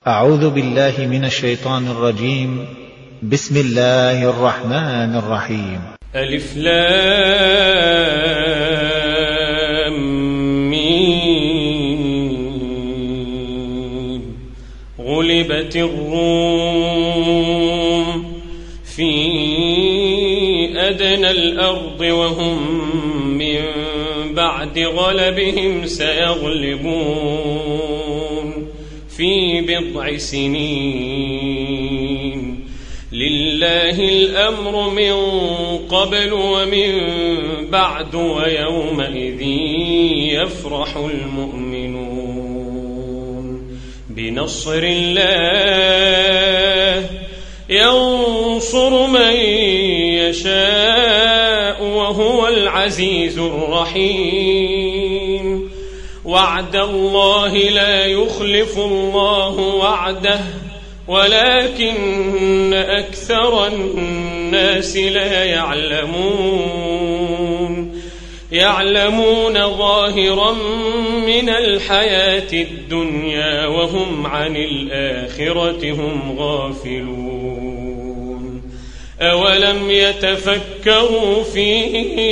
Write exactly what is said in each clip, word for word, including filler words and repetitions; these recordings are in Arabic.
أعوذ بالله من الشيطان الرجيم. بسم الله الرحمن الرحيم. ألف لام ميم. غلبت الروم في أدنى الأرض وهم من بعد غلبهم سيغلبون في بضع سنين. لله الأمر من قبل ومن بعد ويومئذ يفرح المؤمنون بنصر الله ينصر من يشاء وهو العزيز الرحيم. وعد الله لا يخلف الله وعده ولكن أكثر الناس لا يعلمون. يعلمون ظاهرا من الحياة الدنيا وهم عن الآخرة هم غافلون. أولم يتفكروا في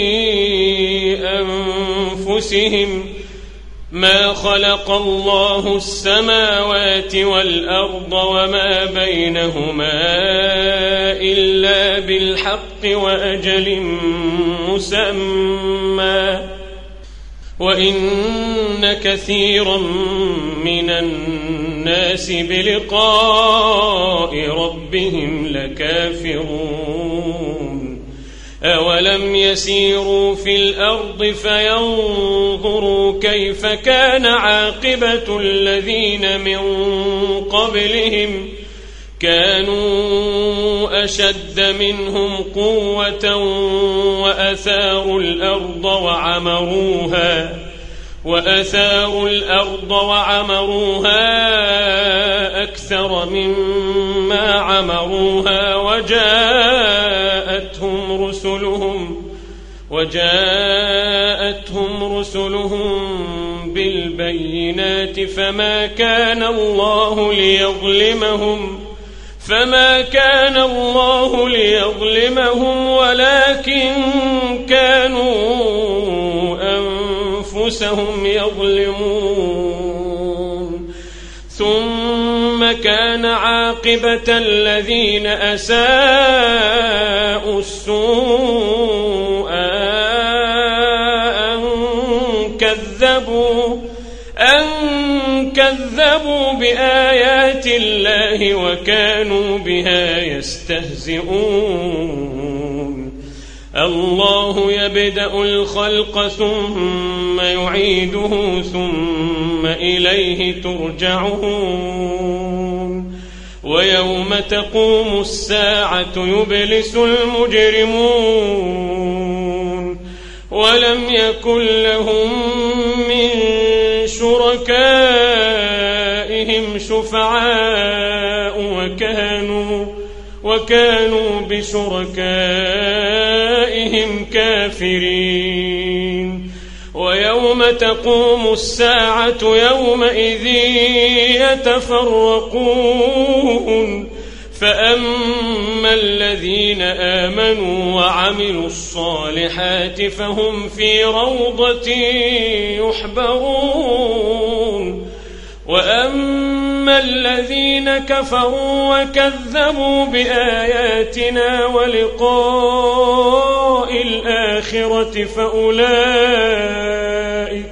أنفسهم ما خلق الله السماوات والأرض وما بينهما إلا بالحق وأجل مسمى وإن كثيرا من الناس بلقاء ربهم لكافرون. أولم يسيروا في الأرض فينظروا كيف كان عاقبة الذين من قبلهم كانوا أشد منهم قوة وأثاروا الأرض وعمروها وأثاروا الأرض وعمروها أكثر مما عمروها وجاءتهم رسلهم وجاءتهم رسلهم بالبينات فما كان الله ليظلمهم فما كان الله ليظلمهم ولكن كانوا أنفسهم يظلمون. ثم كان عاقبة الذين أساءوا السوء أن كذبوا أن كذبوا بآيات الله وكانوا بها يستهزئون. الله يبدأ الخلق ثم يعيده ثم إليه ترجعون. ويوم تقوم الساعة يبلس المجرمون ولم يكن لهم من شركائهم شفعاء وكانوا وكانوا بشركائهم كافرين. ويوم تقوم الساعة يومئذ يتفرقون فأما الذين آمنوا وعملوا الصالحات فهم في روضة يحبرون. وأما الذين كفروا وكذبوا بآياتنا ولقاء الآخرة فأولئك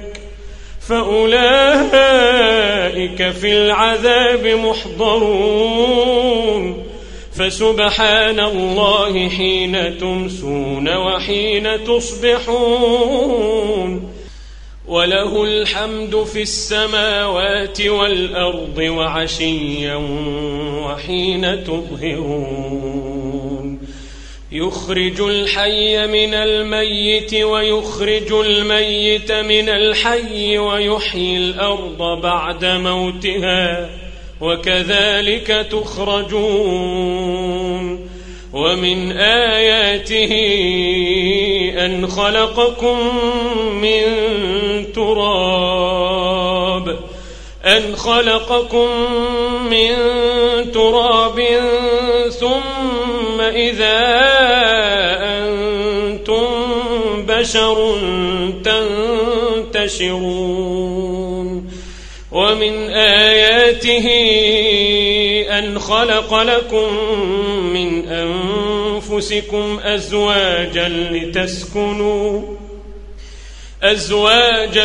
فأولئك في العذاب محضرون. فسبحان الله حين تمسون وحين تصبحون. وله الحمد في السماوات والأرض وعشيا وحين تظهرون. يخرج الحي من الميت ويخرج الميت من الحي ويحيي الأرض بعد موتها وكذلك تخرجون. ومن آياته أن خلقكم من تراب أن خلقكم من تراب ثم إذا أنتم بشر تنتشرون ومن آياته أن خلق لكم من أنفسكم أزواجا لتسكنوا أزواجا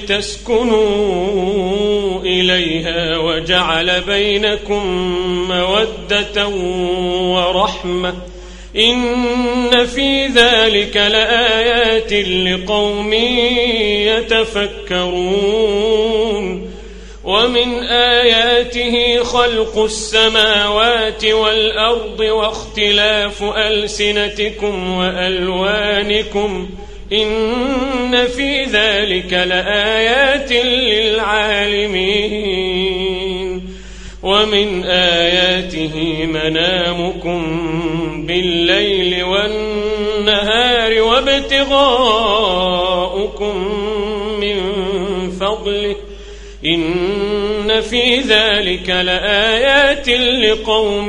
لتسكنوا إليها وجعل بينكم مودة ورحمة إن في ذلك لآيات لقوم يتفكرون ومن آياته خلق السماوات والأرض واختلاف ألسنتكم وألوانكم إن في ذلك لآيات للعالمين ومن آياته منامكم بالليل والنهار وابتغاؤكم من فضله إن في ذلك لآيات لقوم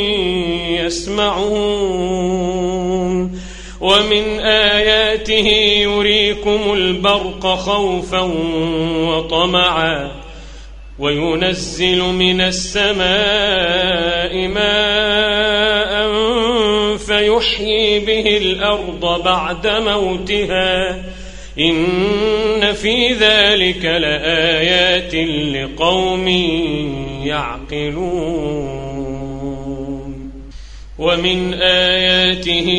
يسمعون ومن آياته يريكم البرق خوفا وطمعا وينزل من السماء ماء فيحيي به الأرض بعد موتها إن في ذلك لآيات لقوم يعقلون ومن آياته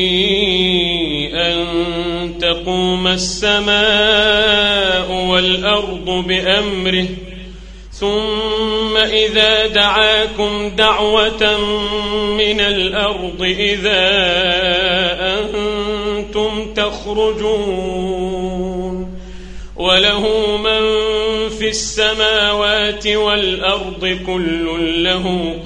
أن تقوم السماء والأرض بأمره ثم إذا دعاكم دعوة من الأرض إذا أنتم تخرجون وله من في السماوات والأرض كل له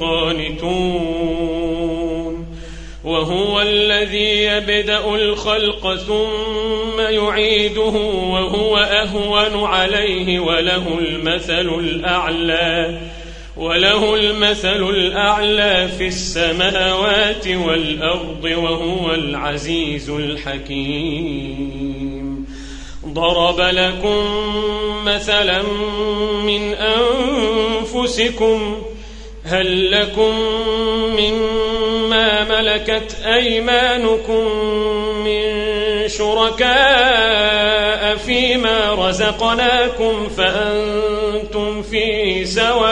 قانتون وهو الذي يبدأ الخلق ثم يعيده وهو أهون عليه وله المثل الأعلى وله المثل الأعلى في السماوات والأرض وهو العزيز الحكيم ضرب لكم مثلا من أنفسكم هل لكم مما ملكت أيمانكم من شركاء فيما رزقناكم فأنتم فيه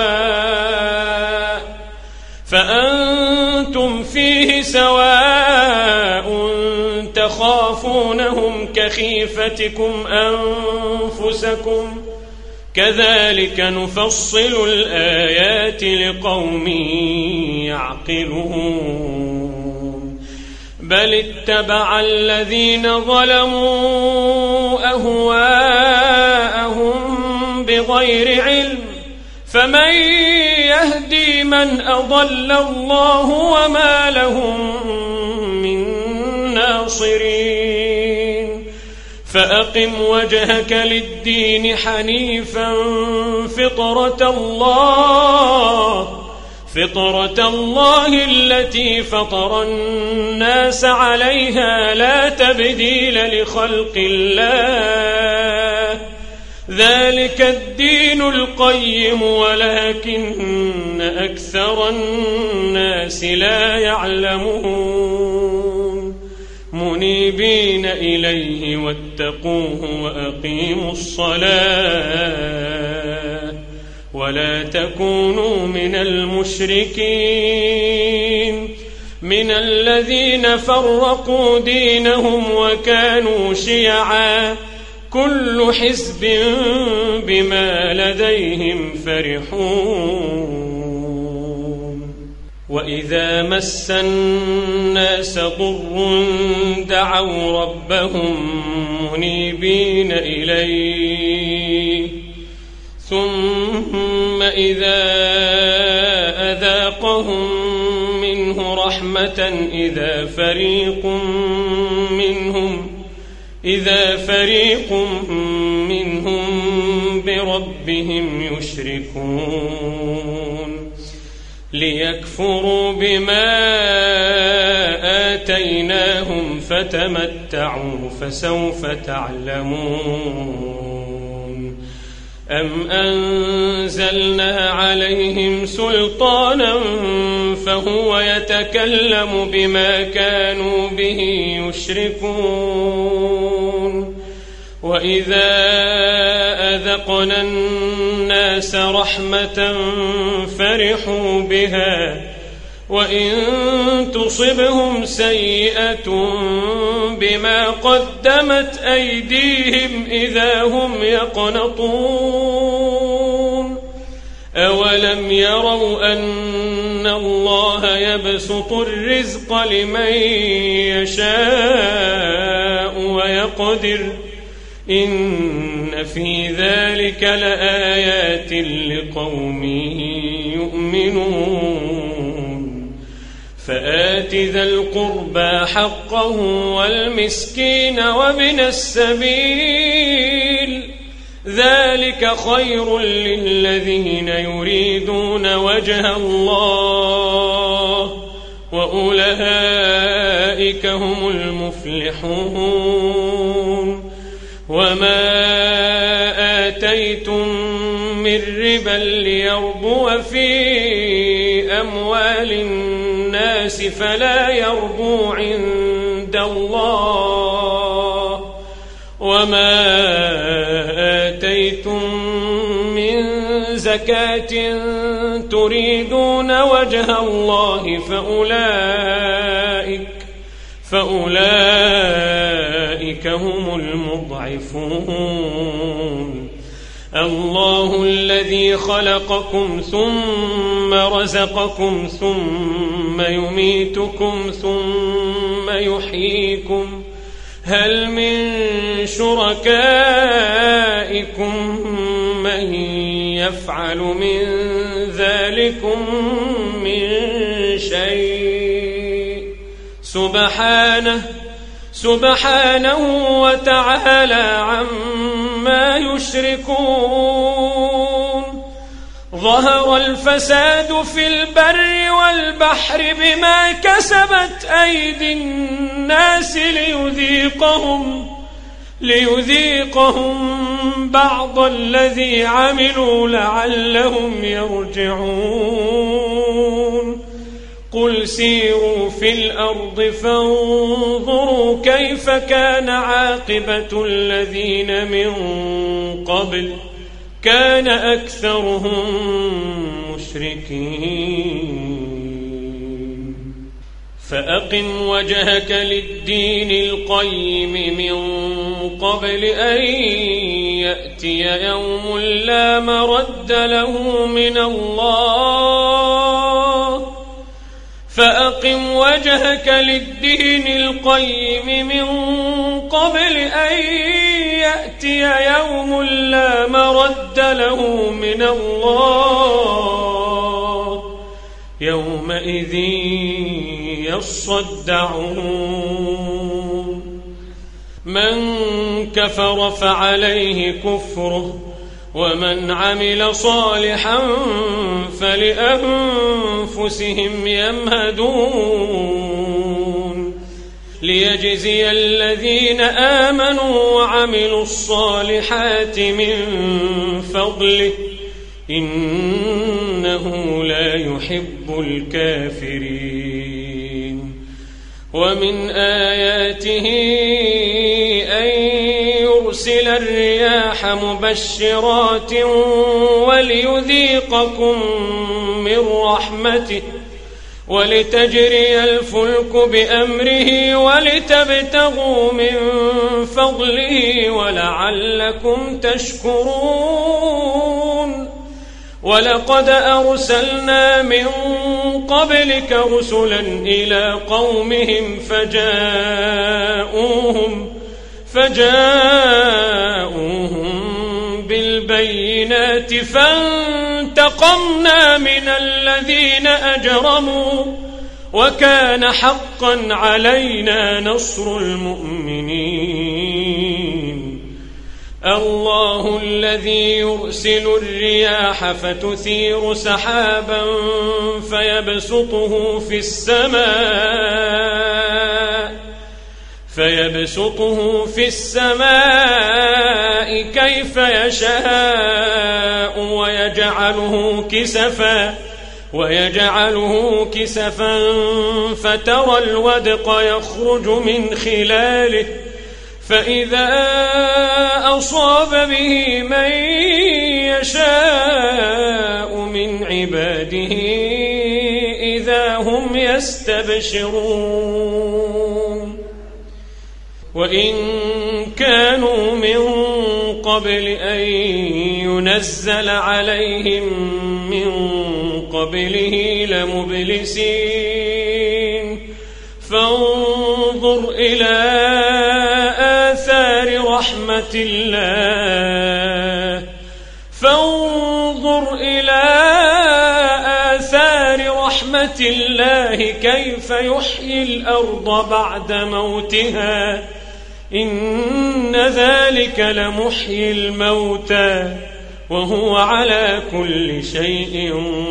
سواء فأنتم فيه سواء تخافونهم كخيفتكم أنفسكم كذلك نفصل الآيات لقوم يعقلون بل اتبع الذين ظلموا أهواءهم بغير علم فمن يهدي من أضل الله وما لهم من ناصرين فأقم وجهك للدين حنيفا فطرة الله فطرة الله التي فطر الناس عليها لا تبديل لخلق الله ذلك الدين القيم ولكن أكثر الناس لا يعلمون منيبين إليه واتقوه وأقيموا الصلاة ولا تكونوا من المشركين من الذين فرقوا دينهم وكانوا شيعا كل حزب بما لديهم فرحون وإذا مس الناس ضر دعوا ربهم منيبين إليه ثم إذا أذاقهم منه رحمة إذا فريق منهم إذا فريق منهم بربهم بربهم يشركون ليكفروا بما آتيناهم فتمتعوا فسوف تعلمون أم أنزلنا عليهم سلطانا فهو يتكلم بما كانوا به يشركون وإذا أذقنا الناس رحمة فرحوا بها وإن تصبهم سيئة بما قدمت أيديهم إذا هم يقنطون أولم يروا أن الله يبسط الرزق لمن يشاء ويقدر إن في ذلك لآيات لقوم يؤمنون فآت ذا القربى حقه والمسكين وابن السبيل ذلك خير للذين يريدون وجه الله وأولئك هم المفلحون وما آتيتم من ربا ليربو في أموال الناس فلا يربو عند الله وما آتيتم من زكاة تريدون وجه الله فأولئك فأولئك هم المضعفون الله الذي خلقكم ثم رزقكم ثم يميتكم ثم يحييكم هل من شركائكم من يفعل من ذلكم من شيء سبحانه سبحانه وتعالى عما يشركون ظهر الفساد في البر والبحر بما كسبت أيدي الناس ليذيقهم ليذيقهم بعض الذي عملوا لعلهم يرجعون قل سيروا في الأرض فانظروا كيف كان عاقبة الذين من قبل كان أكثرهم مشركين فأقم وجهك للدين القيم من قبل أن يأتي يوم لا مرد له من الله فأقم وجهك للدين القيم من قبل أن يأتي يوم لا مرد له من الله يومئذ يصدعون من كفر فعليه كفره ومن عمل صالحا فلأنفسهم يمهدون ليجزي الذين آمنوا وعملوا الصالحات من فضله إنه لا يحب الكافرين ومن آياته أن يرسل الرياح مبشرات وليذيقكم من رحمته ولتجري الفلك بأمره ولتبتغوا من فضله ولعلكم تشكرون ولقد أرسلنا من قبلك رسلا إلى قومهم فجاءوهم فجاءوهم بالبينات فانتقمنا من الذين أجرموا وكان حقا علينا نصر المؤمنين الله الذي يرسل الرياح فتثير سحابا فيبسطه في السماء فيبسطه في السماء كيف يشاء ويجعله كسفا ويجعله كسفا فترى الودق يخرج من خلاله فإذا أصاب به من يشاء من عباده إذا هم يستبشرون وإن كانوا من قبل أن ينزل عليهم من قبله لمبلسين فانظر إلى آثار رحمة الله فانظر إلى آثار رحمة الله كيف يحيي الأرض بعد موتها إن ذلك لمحيي الموتى وهو على كل شيء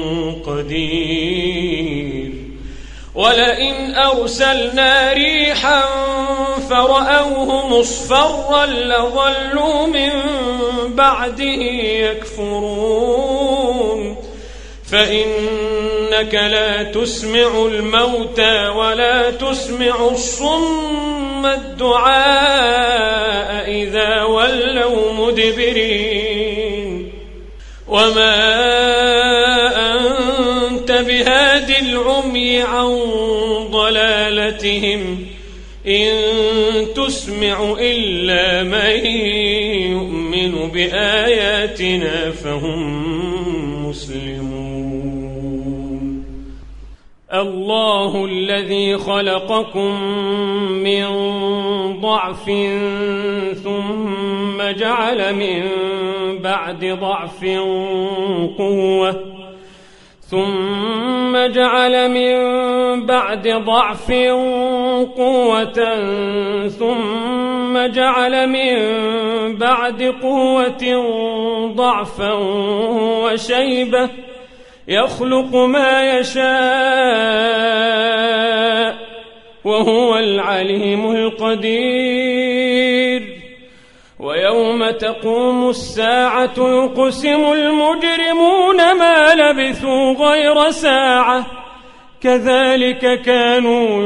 قدير ولئن أرسلنا ريحا فرأوه مصفرا لظلوا من بعده يكفرون فإنك لا تسمع الموتى ولا تسمع الصم الدعاء إذا ولوا مدبرين وما أنت بهاد العمي عن ضلالتهم إن تسمع إلا من يؤمن بآياتنا فهم مسلمون الله الذي خلقكم من ضعف ثم جعل من بعد ضعف قوة ثم جعل من بعد ضعف قوة ثم جعل من بعد قوة ضعفا وشيبة يخلق ما يشاء وهو العليم القدير ويوم تقوم الساعة يقسم المجرمون ما لبثوا غير ساعة كذلك كانوا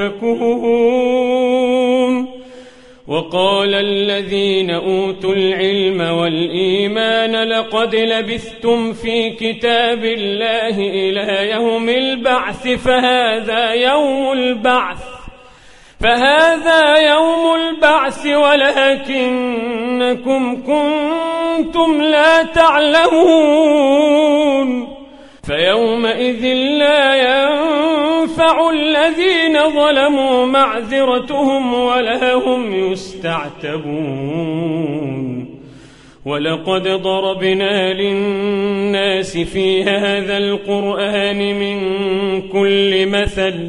يؤفكون وقال الذين أوتوا العلم والإيمان لقد لبثتم في كتاب الله إلى يوم البعث فهذا يوم البعث فهذا يوم البعث ولكنكم كنتم لا تعلمون فيومئذ لا ينفع الذين ظلموا معذرتهم ولا هم يستعتبون ولقد ضربنا للناس في هذا القرآن من كل مثل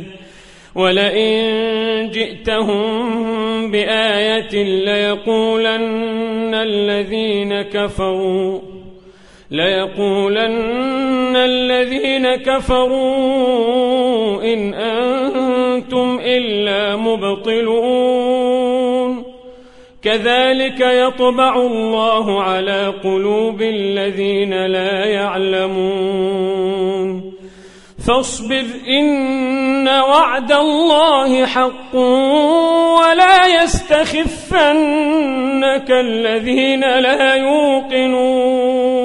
ولئن جئتهم بآية ليقولن الذين كفروا ليقولن الذين كفروا إن أنتم إلا مبطلون كذلك يطبع الله على قلوب الذين لا يعلمون فاصبر إن وعد الله حق ولا يستخفنك الذين لا يوقنون